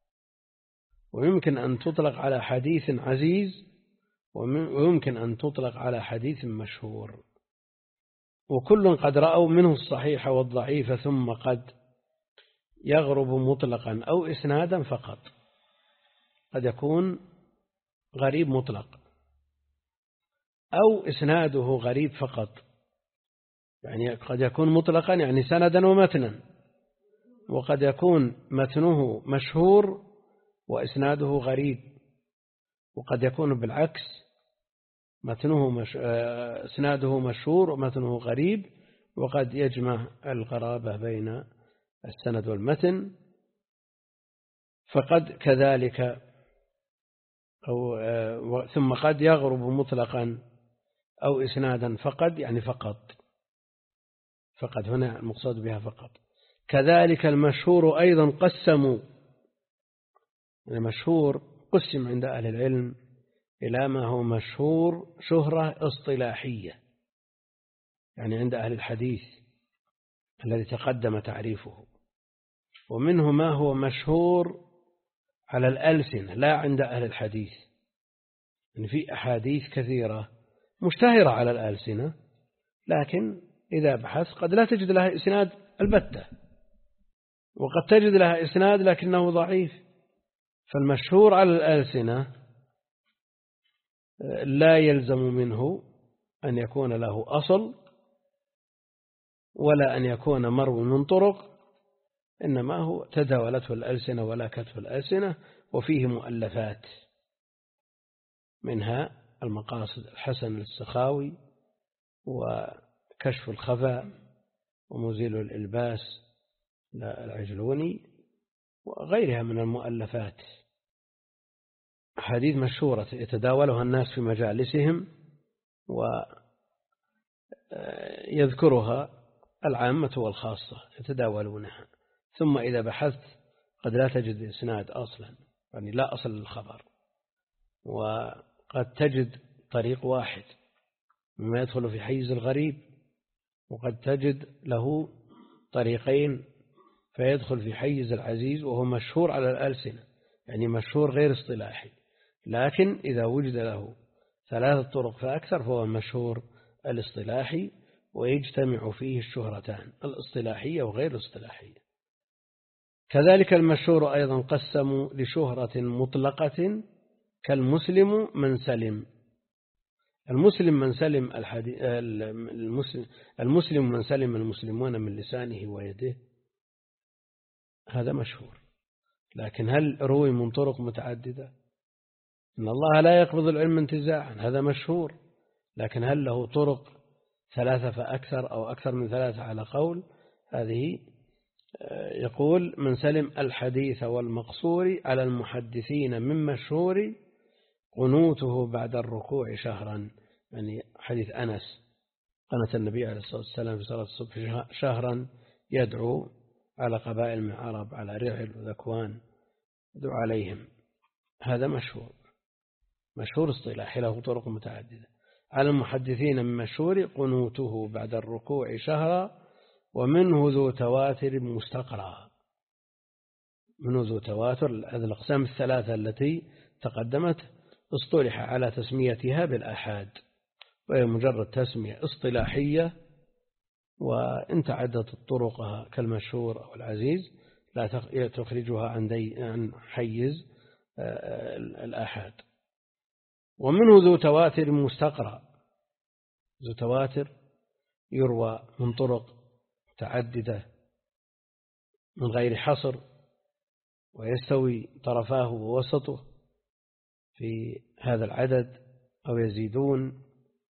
Speaker 1: ويمكن أن تطلق على حديث عزيز، ويمكن أن تطلق على حديث مشهور. وكل قد رأوا منه الصحيح والضعيف، ثم قد يغرب مطلقا أو إسنادا فقط. قد يكون غريب مطلق أو إسناده غريب فقط، يعني قد يكون مطلقا يعني سندا ومتنا، وقد يكون متنه مشهور وإسناده غريب، وقد يكون بالعكس إسناده مشهور ومتنه غريب، وقد يجمع القرابة بين السند والمتن. فقد كذلك ثم قد يغرب مطلقا أو إسنادا فقد يعني فقط هنا المقصود بها فقط. كذلك المشهور أيضا قسموا، المشهور قسم عند أهل العلم إلى ما هو مشهور شهرة اصطلاحية، يعني عند أهل الحديث الذي تقدم تعريفه، ومنه ما هو مشهور على الألسنة لا عند أهل الحديث. يعني في أحاديث كثيرة مشتهرة على الألسنة، لكن إذا بحث قد لا تجد لها إسناد البتة، وقد تجد لها إسناد لكنه ضعيف. فالمشهور على الألسنة لا يلزم منه أن يكون له أصل، ولا أن يكون مروي من طرق، إنما هو تداولته الألسنة ولاكته الألسنة، وفيه مؤلفات منها المقاصد الحسن للسخاوي وكشف الخفاء ومزيل الإلباس للعجلوني وغيرها من المؤلفات، حديث مشهورة يتداولها الناس في مجالسهم ويذكرها العامة والخاصة يتداولونها. ثم إذا بحثت قد لا تجد إسناد أصلا، يعني لا أصل للخبر، وقد تجد طريق واحد مما يدخل في حيز الغريب، وقد تجد له طريقين فيدخل في حيز العزيز وهو مشهور على الألسنة، يعني مشهور غير اصطلاحي. لكن إذا وجد له 3 طرق فأكثر فهو مشهور الاصطلاحي، ويجتمع فيه الشهرتان الاصطلاحية وغير الاصطلاحية. كذلك المشهور أيضا قسموا لشهرة مطلقة كالمسلم من سلم. المسلم من سلم المسلم من سلم المسلمون من لسانه ويده، هذا مشهور. لكن هل روي من طرق متعددة؟ إن الله لا يقبض العلم انتزاعا، هذا مشهور. لكن هل له طرق 3 فأكثر أو أكثر من 3 على قول؟ هذه يقول من سلم الحديث والمقصور على المحدثين من مشهور قنوته بعد الركوع شهرا. يعني حديث أنس قنت النبي عليه الصلاة والسلام في صلاة الصبح شهرا يدعو على قبائل من العرب، على رعل وذكوان، يدعو عليهم. هذا مشهور اصطلاحي له طرق متعددة. على المحدثين من مشهور قنوته بعد الركوع شهرا، ومنه ذو تواتر مستقرى. منه ذو تواتر. هذه الأقسام 3 التي تقدمت اصطلح على تسميتها بالآحاد، وهي مجرد تسمية اصطلاحية، وإن تعدت طرقها كالمشهور أو العزيز لا تخرجها عن حيز الآحاد. ومنه ذو تواتر مستقرى. ذو تواتر يروى من طرق متعددة من غير حصر، ويستوي طرفاه ووسطه في هذا العدد أو يزيدون،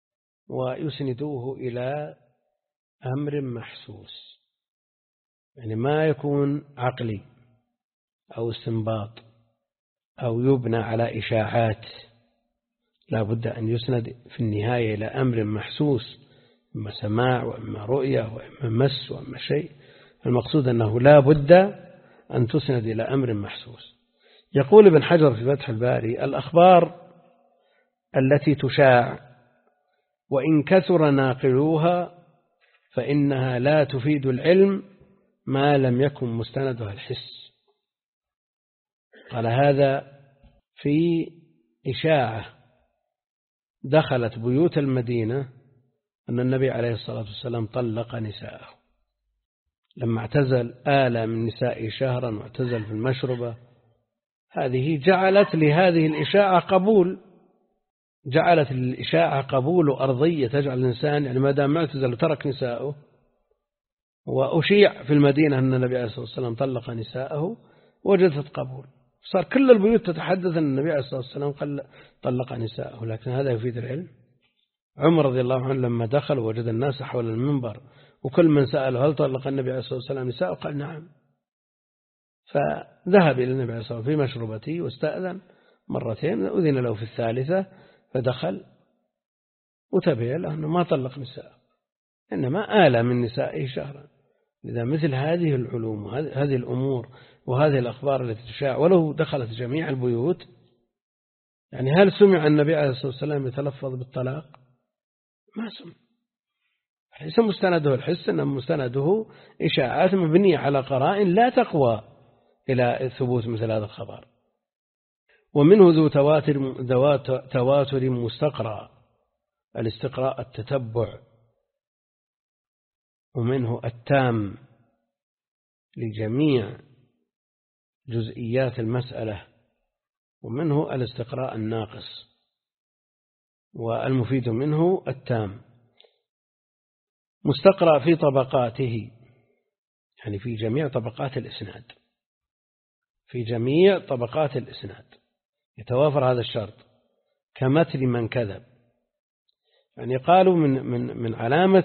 Speaker 1: ويسندوه إلى أمر محسوس، يعني ما يكون عقلي أو استنباط أو يبنى على إشاعات، لا بد أن يسند في النهاية إلى أمر محسوس، إما سماع وإما رؤية وإما مس وإما شيء. المقصود أنه لا بد أن تسند إلى أمر محسوس. يقول ابن حجر في فتح الباري: الأخبار التي تشاع وإن كثر ناقلوها فإنها لا تفيد العلم ما لم يكن مستندها الحس. قال هذا في إشاعة دخلت بيوت المدينة أن النبي عليه الصلاة والسلام طلق نساءه لما اعتزل من نسائه شهرا واعتزل في المشربة. هذه جعلت لهذه الإشاعة قبول، جعلت الإشاعة قبول أرضية، تجعل الإنسان يعني ما دام اعتزل وترك نساءه وأشيع في المدينة أن النبي عليه الصلاة والسلام طلق نساءه وجدت قبول، صار كل البيوت تتحدث أن النبي عليه الصلاة والسلام طلق نساءه. لكن هذا يفيد العلم. عمر رضي الله عنه لما دخل وجد الناس حول المنبر وكل من سأله هل طلق النبي عليه الصلاة والسلام نساءه قال نعم، فذهب إلى النبي عليه الصلاة والسلام في مشروبته واستأذن مرتين، أذن له في الثالثة فدخل وتبين له أنه ما طلق نساءه، إنما آل من نسائه شهرا. إذا مثل هذه العلوم وهذه الأمور وهذه الأخبار التي تشاع ولو دخلت جميع البيوت، يعني هل سمع النبي عليه الصلاة والسلام يتلفظ بالطلاق؟ ما سمع. ليس مستنده الحس، إنما مستنده إشاعات مبنية على قرائن لا تقوى إلى ثبوت مثل هذا الخبر. ومنه ذو تواتر مستقرى، الاستقراء التتبع، ومنه التام لجميع جزئيات المسألة، ومنه الاستقراء الناقص، والمفيد منه التام. مستقرأ في طبقاته، يعني في جميع طبقات الإسناد، في جميع طبقات الإسناد يتوافر هذا الشرط كمثل من كذب. يعني قالوا من علامة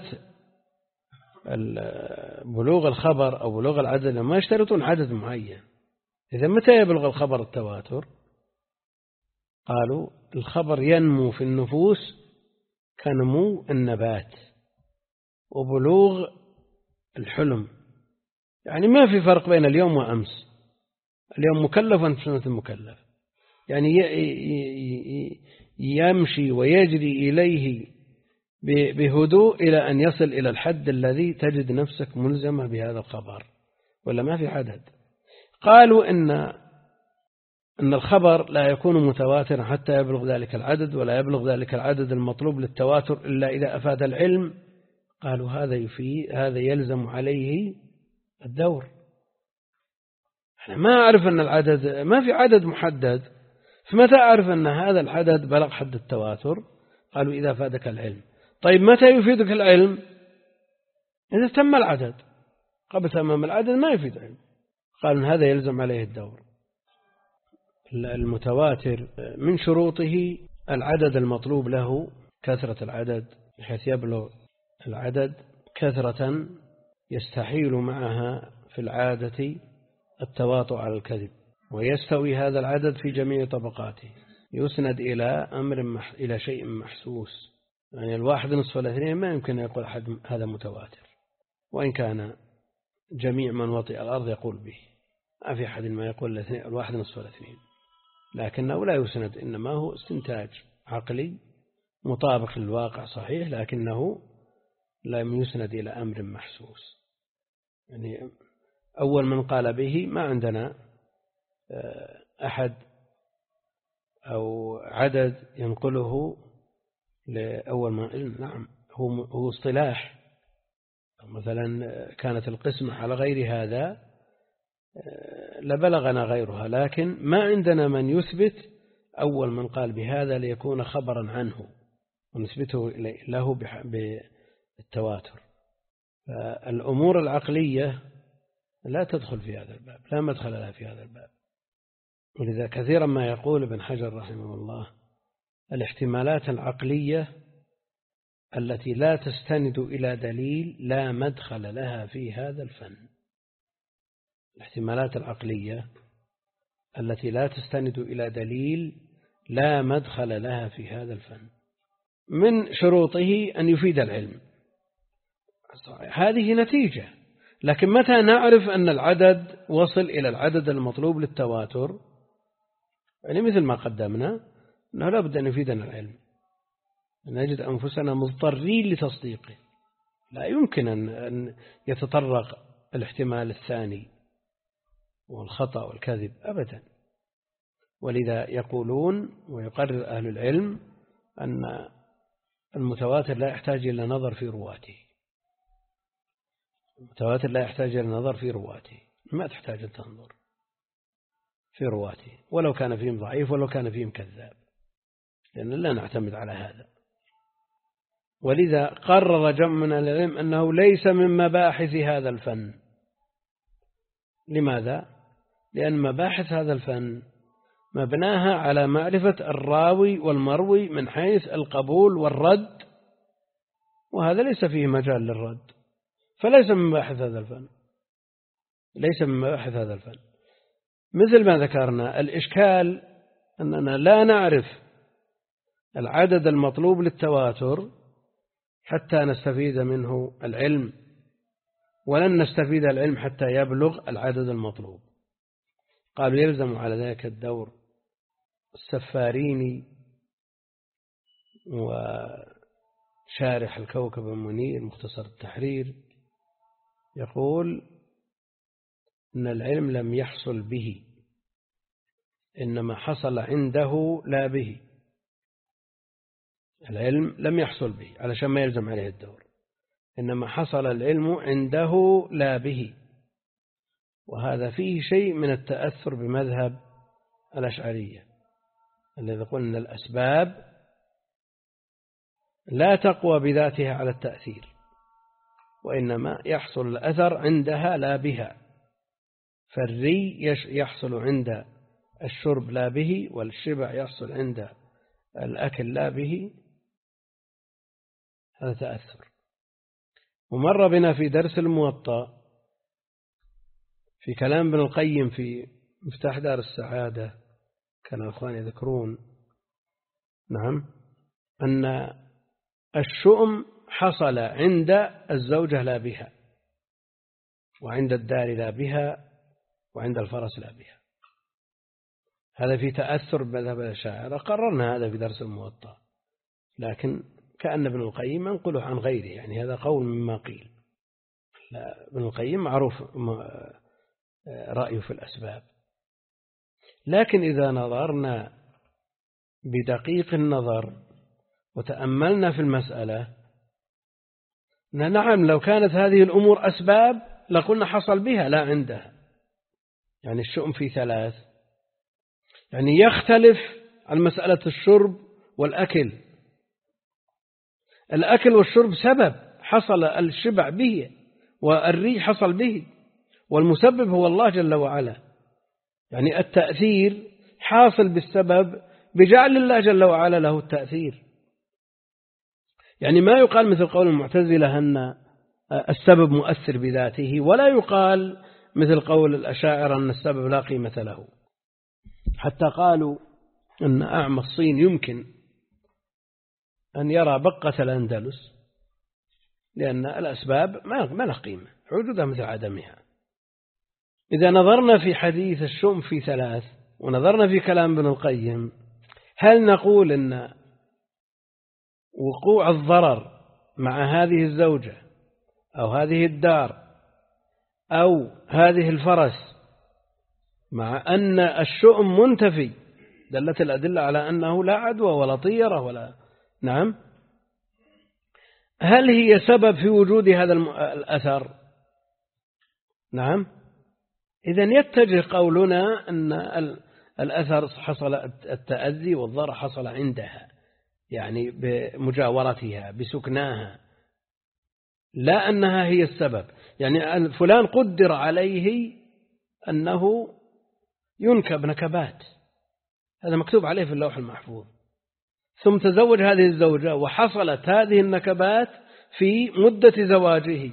Speaker 1: بلوغ الخبر أو بلوغ العدد ما يشترطون عدد معين. إذا متى يبلغ الخبر التواتر؟ قالوا الخبر ينمو في النفوس كنمو النبات وبلوغ الحلم. يعني ما في فرق بين اليوم وأمس، اليوم مكلف وأنت سنة مكلف، يعني يمشي ويجري إليه بهدوء إلى أن يصل إلى الحد الذي تجد نفسك ملزمة بهذا الخبر، ولا ما في عدد. قالوا إن الخبر لا يكون متواترا حتى يبلغ ذلك العدد، ولا يبلغ ذلك العدد المطلوب للتواتر إلا إذا أفاد العلم. قالوا هذا يلزم عليه الدور. أنا ما أعرف أن العدد، ما في عدد محدد، فمتى أعرف أن هذا العدد بلغ حد التواتر؟ قالوا إذا فادك العلم. طيب متى يفيدك العلم؟ إذا تم العدد. قبل تمام العدد ما يفيد علم. قالوا هذا يلزم عليه الدور. المتواتر من شروطه العدد المطلوب له كثرة العدد، بحيث يبلغ العدد كثرة يستحيل معها في العادة التواطؤ على الكذب، ويستوي هذا العدد في جميع طبقاته، يسند إلى شيء محسوس. يعني 1.2 ما يمكن أن يقول أحد هذا متواتر، وإن كان جميع من وطئ الأرض يقول به، ما في أحد ما يقول 1.2، لكنه لا يسند، إنما هو استنتاج عقلي مطابق للواقع صحيح، لكنه لم يسند إلى أمر محسوس. يعني أول من قال به ما عندنا أحد أو عدد ينقله لأول من. نعم هو اصطلاح، مثلا كانت القسمة على غير هذا لبلغنا غيرها، لكن ما عندنا من يثبت أول من قال بهذا ليكون خبرا عنه ونثبته له بالتواتر. فالأمور العقلية لا تدخل في هذا الباب، لا مدخل لها في هذا الباب. ولذا كثيرا ما يقول ابن حجر رحمه الله الاحتمالات العقلية التي لا تستند إلى دليل لا مدخل لها في هذا الفن. الاحتمالات العقلية التي لا تستند إلى دليل لا مدخل لها في هذا الفن. من شروطه أن يفيد العلم، هذه نتيجة. لكن متى نعرف أن العدد وصل إلى العدد المطلوب للتواتر؟ يعني مثل ما قدمنا أنه لا بد أن يفيدنا العلم، نجد أنفسنا مضطرين لتصديقه، لا يمكن أن يتطرق الاحتمال الثاني والخطأ والكذب أبدا. ولذا يقولون ويقرر أهل العلم أن المتواتر لا يحتاج إلى نظر في رواته. المتواتر لا يحتاج إلى نظر في رواته، ما تحتاج أن تنظر في رواته ولو كان فيهم ضعيف ولو كان فيهم كذاب، لأن لا نعتمد على هذا. ولذا قرر جمع من العلم أنه ليس من مباحث هذا الفن. لماذا؟ لأن مباحث هذا الفن مبناها على معرفة الراوي والمروي من حيث القبول والرد، وهذا ليس فيه مجال للرد، فليس من مباحث هذا الفن، ليس من مباحث هذا الفن. مثل ما ذكرنا الإشكال أننا لا نعرف العدد المطلوب للتواتر حتى نستفيد منه العلم، ولن نستفيد العلم حتى يبلغ العدد المطلوب. قالوا يلزم على ذلك الدور. السفاريني وشارح الكوكب المنير مختصر التحرير يقول إن العلم لم يحصل به، إنما حصل عنده لا به. العلم لم يحصل به علشان ما يلزم عليه الدور، إنما حصل العلم عنده لا به. وهذا فيه شيء من التأثر بمذهب الأشعرية الذي يقول أن الأسباب لا تقوى بذاتها على التأثير، وإنما يحصل الأثر عندها لا بها. فالري يحصل عند الشرب لا به، والشبع يحصل عند الأكل لا به هذا تأثر. ومر بنا في درس الموطأ في كلام ابن القيم في مفتاح دار السعادة، كان الأخوان يذكرون نعم أن الشؤم حصل عند الزوجة لا بها، وعند الدار لا بها، وعند الفرس لا بها. هذا في تأثر بمذهب الأشاعرة، قررنا هذا في درس الموطأ، لكن كأن ابن القيم ينقله عن غيره، يعني هذا قول مما قيل. لا، ابن القيم معروف رأيه في الأسباب، لكن إذا نظرنا بدقيق النظر وتأملنا في المسألة، نعم لو كانت هذه الأمور أسباب لقلنا حصل بها لا عندها. يعني الشؤم في ثلاث، يعني يختلف عن مسألة الشرب والأكل. الأكل والشرب سبب حصل الشبع به، والريح حصل به، والمسبب هو الله جل وعلا. يعني التأثير حاصل بالسبب بجعل الله جل وعلا له التأثير. يعني ما يقال مثل قول المعتزلة أن السبب مؤثر بذاته، ولا يقال مثل قول الأشاعرة أن السبب لا قيمة له. حتى قالوا أن أعمى الصين يمكن أن يرى بقة الأندلس، لأن الأسباب ما لها قيمة، وجودها مثل عدمها. إذا نظرنا في حديث الشؤم في ثلاث، ونظرنا في كلام ابن القيم، هل نقول أن وقوع الضرر مع هذه الزوجة أو هذه الدار أو هذه الفرس مع أن الشؤم منتفي، دلت الأدلة على أنه لا عدوى ولا طيرة ولا نعم، هل هي سبب في وجود هذا الأثر؟ نعم. إذن يتجه قولنا أن الأثر حصل التأذي والضرر حصل عندها، يعني بمجاورتها بسكناها، لا أنها هي السبب. يعني فلان قدر عليه أنه ينكب نكبات، هذا مكتوب عليه في اللوح المحفوظ، ثم تزوج هذه الزوجة وحصلت هذه النكبات في مدة زواجه،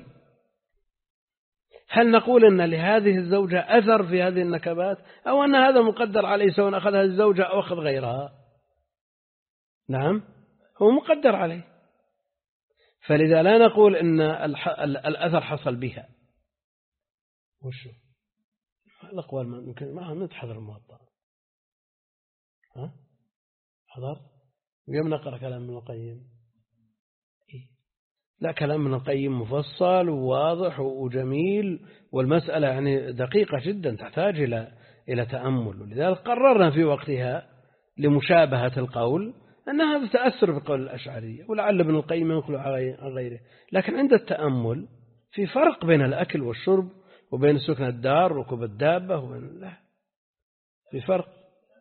Speaker 1: هل نقول أن لهذه الزوجة أثر في هذه النكبات، أو أن هذا مقدر عليه سواء أخذ هذه الزوجة أو أخذ غيرها؟ نعم، هو مقدر عليه، فلذا لا نقول أن الأثر حصل بها. وشو الأقوال ممكن ما نتحضر الموطأ؟ ها حضر ويوم نقرأ كلام ابن القيم؟ لا، كلام ابن القيم مفصل وواضح وجميل، والمسألة يعني دقيقة جدا تحتاج إلى تأمل. ولذلك قررنا في وقتها لمشابهة القول أن هذا تأثر بقول الأشعرية، ولعل ابن القيم ينقل عن غيره، لكن عند التأمل في فرق بين الأكل والشرب وبين سكن الدار وركوب الدابة لا، في فرق.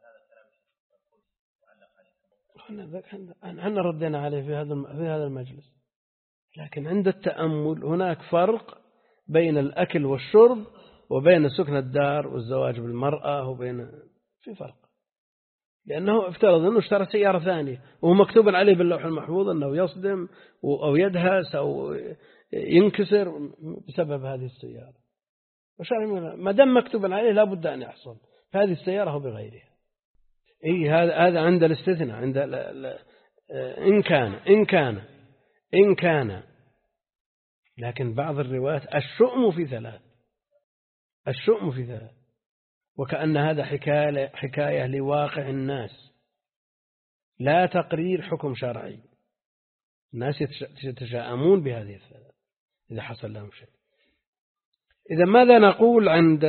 Speaker 1: احنا ردينا عليه في هذا المجلس، لكن عند التأمل هناك فرق بين الأكل والشرب وبين سكن الدار والزواج بالمرأة، في فرق، لأنه افترض أنه اشترى سيارة ثانية وهو مكتوب عليه باللوح المحفوظ أنه يصدم أو يدهس أو ينكسر بسبب هذه السيارة، ما دام مكتوب عليه لا بد أن يحصل هذه السيارة أو بغيرها. هذا عند الاستثناء، عند إن كان، لكن بعض الروايات الشؤم في ثلاث، وكأن هذا حكاية لواقع الناس، لا تقرير حكم شرعي. الناس يتشائمون بهذه الثلاث إذا حصل لهم شيء. إذا ماذا نقول عند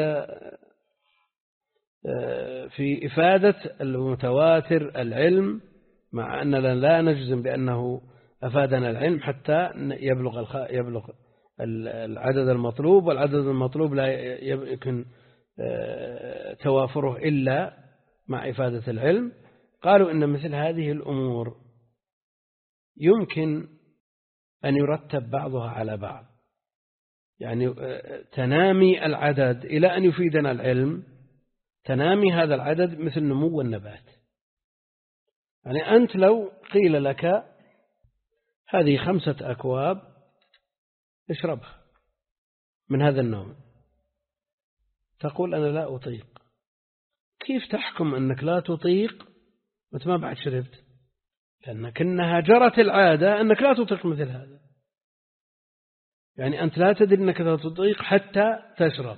Speaker 1: في إفادة المتواتر العلم، مع أننا لا نجزم بأنه أفادنا العلم حتى يبلغ العدد المطلوب، والعدد المطلوب لا يمكن توافره إلا مع إفادة العلم. قالوا إن مثل هذه الأمور يمكن أن يرتب بعضها على بعض، يعني تنامي العدد إلى أن يفيدنا العلم، تنامي هذا العدد مثل نمو النبات، يعني أنت لو قيل لك هذه 5 أكواب اشربها من هذا النوع، تقول أنا لا أطيق. كيف تحكم أنك لا تطيق وأنت ما بعد شربت؟ لأنك إنها جرت العادة أنك لا تطيق مثل هذا. يعني أنت لا تدري أنك لا تطيق حتى تشرب،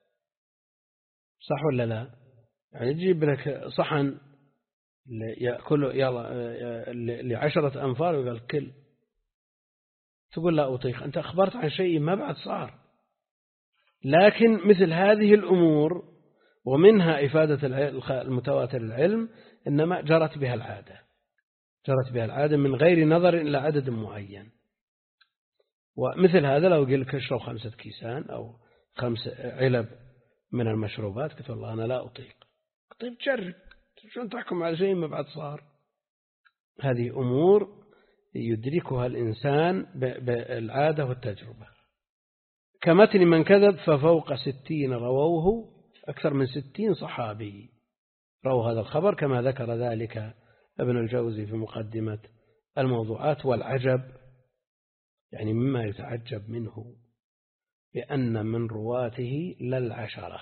Speaker 1: صح ولا لا؟ يعني تجيب لك صحن يأكله يلا 10 أنفار ويقول كل، تقول لا أطيق. أنت أخبرت عن شيء ما بعد صار. لكن مثل هذه الأمور ومنها إفادة المتواتر العلم إنما جرت بها العادة، جرت بها العادة من غير نظر إلى عدد معين. ومثل هذا لو قل لك اشرب 5 كيسان أو 5 علب من المشروبات، قلت والله أنا لا أطيق. طيب جرب، شلون تحكم على شيء ما بعد صار؟ هذه أمور يدركها الإنسان بالعادة والتجربة. كمتن من كذب ففوق 60 رووه، أكثر من 60 صحابي رووا هذا الخبر، كما ذكر ذلك ابن الجوزي في مقدمة الموضوعات. والعجب يعني مما يتعجب منه بأن من رواته للعشرة،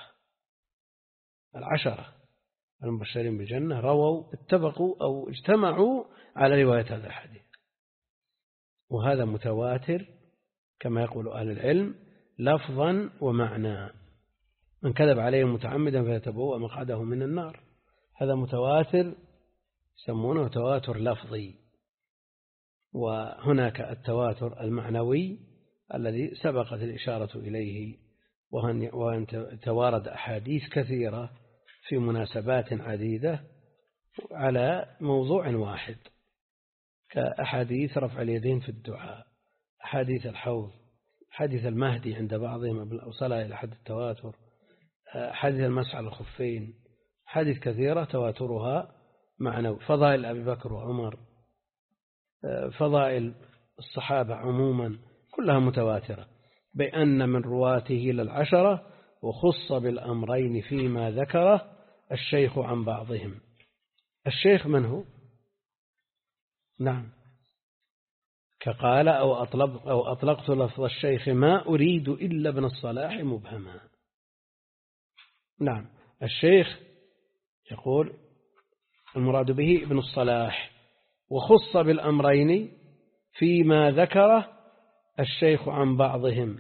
Speaker 1: 10 المبشرين بالجنة رووا اتفقوا أو اجتمعوا على رواية هذا الحديث، وهذا متواتر كما يقول أهل العلم لفظا ومعنى. من كذب عليه متعمدا فيتبوأ مقعده من النار، هذا متواتر يسمونه تواتر لفظي. وهناك التواتر المعنوي الذي سبقت الإشارة إليه، وأن توارد أحاديث كثيرة في مناسبات عديدة على موضوع واحد، كأحاديث رفع اليدين في الدعاء، أحاديث الحوض، حديث المهدي عند بعضهم أوصلها إلى حد التواتر، حديث المسح على الخفين، حديث كثيرة تواترها معنوي. فضائل أبي بكر وعمر، فضائل الصحابة عموما كلها متواترة، بأن من رواته للعشرة، وخص بالأمرين فيما ذكره الشيخ عن بعضهم. الشيخ من هو؟ نعم، كقال أو أطلقت لفظ الشيخ ما أريد إلا ابن الصلاح مبهما. نعم، الشيخ يقول المراد به ابن الصلاح، وخص بالأمرين فيما ذكره الشيخ عن بعضهم.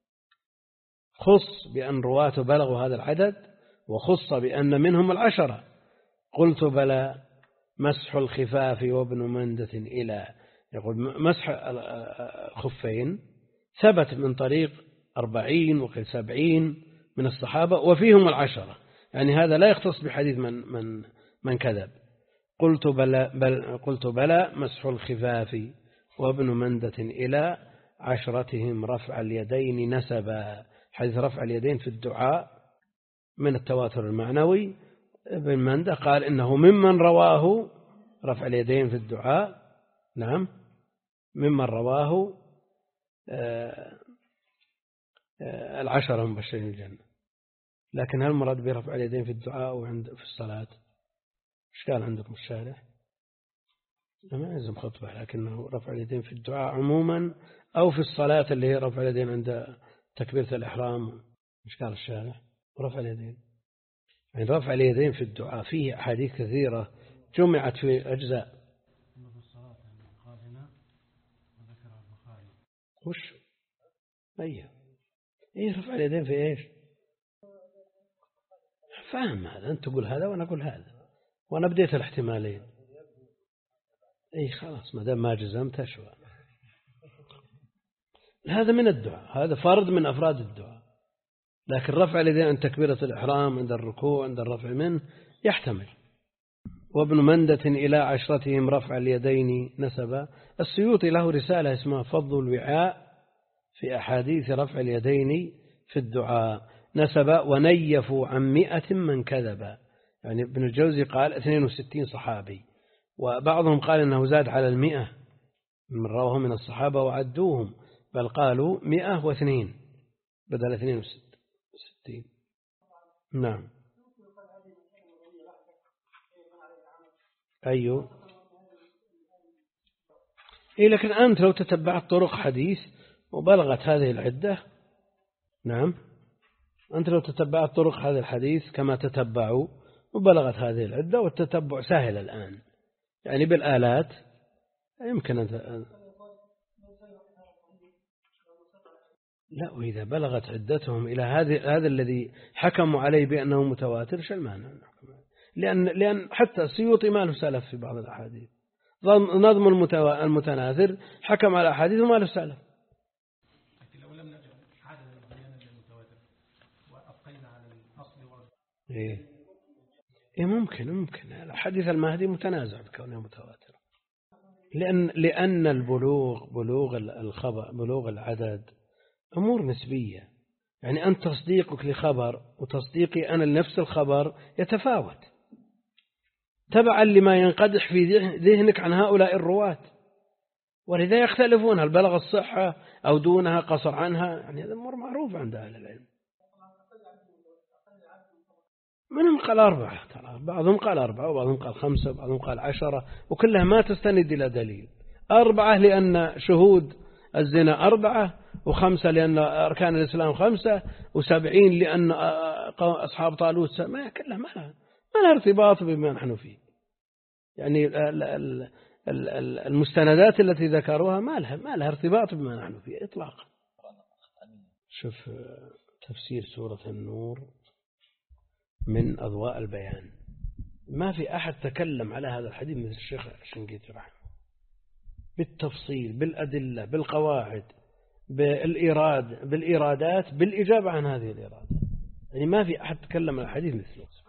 Speaker 1: خص بأن رواته بلغوا هذا العدد، وخص بأن منهم 10. قلت بلى مسح الخفاف وابن مندة إلى، يقول مسح الخفين ثبت من طريق 40 وقيل 70 من الصحابة وفيهم 10، يعني هذا لا يختص بحديث من كذب. قلت بلى مسح الخفاف وابن مندة إلى 10 رفع اليدين نسبا. حديث رفع اليدين في الدعاء من التواتر المعنوي. ابن مندة قال إنه ممن رواه رفع اليدين في الدعاء، نعم، ممن رواه 10 مبشرين الجنة. لكن هل المراد برفع اليدين في الدعاء أو في الصلاة؟ إيش قال عندكم الشارح؟ ما يلزم خطبة، لكنه رفع اليدين في الدعاء عموما أو في الصلاة اللي هي رفع اليدين عند تكبيرة الإحرام. إيش قال الشارح؟ رفع اليدين، يعني رفع اليدين في الدعاء فيه أحاديث كثيرة جمعت في أجزاء. وش؟ إيه رفع اليدين في إيش؟ فاهم هذا، أنت تقول هذا وأنا أقول هذا، وأنا بديت الاحتمالين. إيه خلاص، ما دام ما جزمت أشوى. هذا من الدعاء، هذا فرد من أفراد الدعاء. لكن رفع اليدين عند تكبيرة الإحرام، عند الركوع، عند الرفع منه يحتمل. وابن مندة إلى 10 رفع اليدين نسبا. السيوطي له رسالة اسمها فضل الوعاء في أحاديث رفع اليدين في الدعاء نسبا، ونيفوا عن 100 من كذب. يعني ابن الجوزي قال 62 صحابي، وبعضهم قال إنه زاد على 100 من رواه من الصحابة وعدوهم، بل قالوا 102 بدل 62. نعم. أيوه إيه لكن أنت لو تتبعت طرق حديث وبلغت هذه العدة، نعم، أنت لو تتبعت طرق هذا الحديث كما تتبعوا وبلغت هذه العدة، والتتبع سهل الآن يعني بالآلات يمكن أن لا، وإذا بلغت عدتهم إلى هذا الذي حكموا عليه بأنه متواتر شو المعنى؟ لأن حتى السيوطي ما له سلف في بعض الأحاديث، نظم المتناثر حكم على أحاديث وما له سلف.
Speaker 3: لكن لو لم نجعل عدد معينا للمتواتر وأبقينا على الأصل
Speaker 1: إيه ممكن حديث المهدي متنازع بكونه متواتر، لأن بلوغ الخبر، بلوغ العدد أمور نسبية. يعني أنت تصديقك لخبر وتصديقي أنا لنفس الخبر يتفاوت تبعا لما ينقدح في ذهنك عن هؤلاء الرواة، ولذا يختلفون هل بلغ الصحة أو دونها قصر عنها. يعني هذا أمور معروف عند أهل العلم. منهم قال 4 ترى، بعضهم قال 4 وبعضهم قال 5 وبعضهم قال 10، وكلها ما تستند إلى دليل. 4 لأن شهود الزنا 4، و5 لأن أركان الإسلام 5، و70 لأن أصحاب طالوت ما كلها ما لها ارتباط بما نحن فيه. يعني المستندات التي ذكروها ما لها ارتباط بما نحن فيه إطلاقا. شوف تفسير سورة النور من أضواء البيان، ما في أحد تكلم على هذا الحديث مثل الشيخ الشنقيطي رحمه، بالتفصيل، بالأدلة، بالقواعد، بالإيرادات، بالإجابة عن هذه الإرادة. يعني ما في أحد تكلم على الحديث مثله.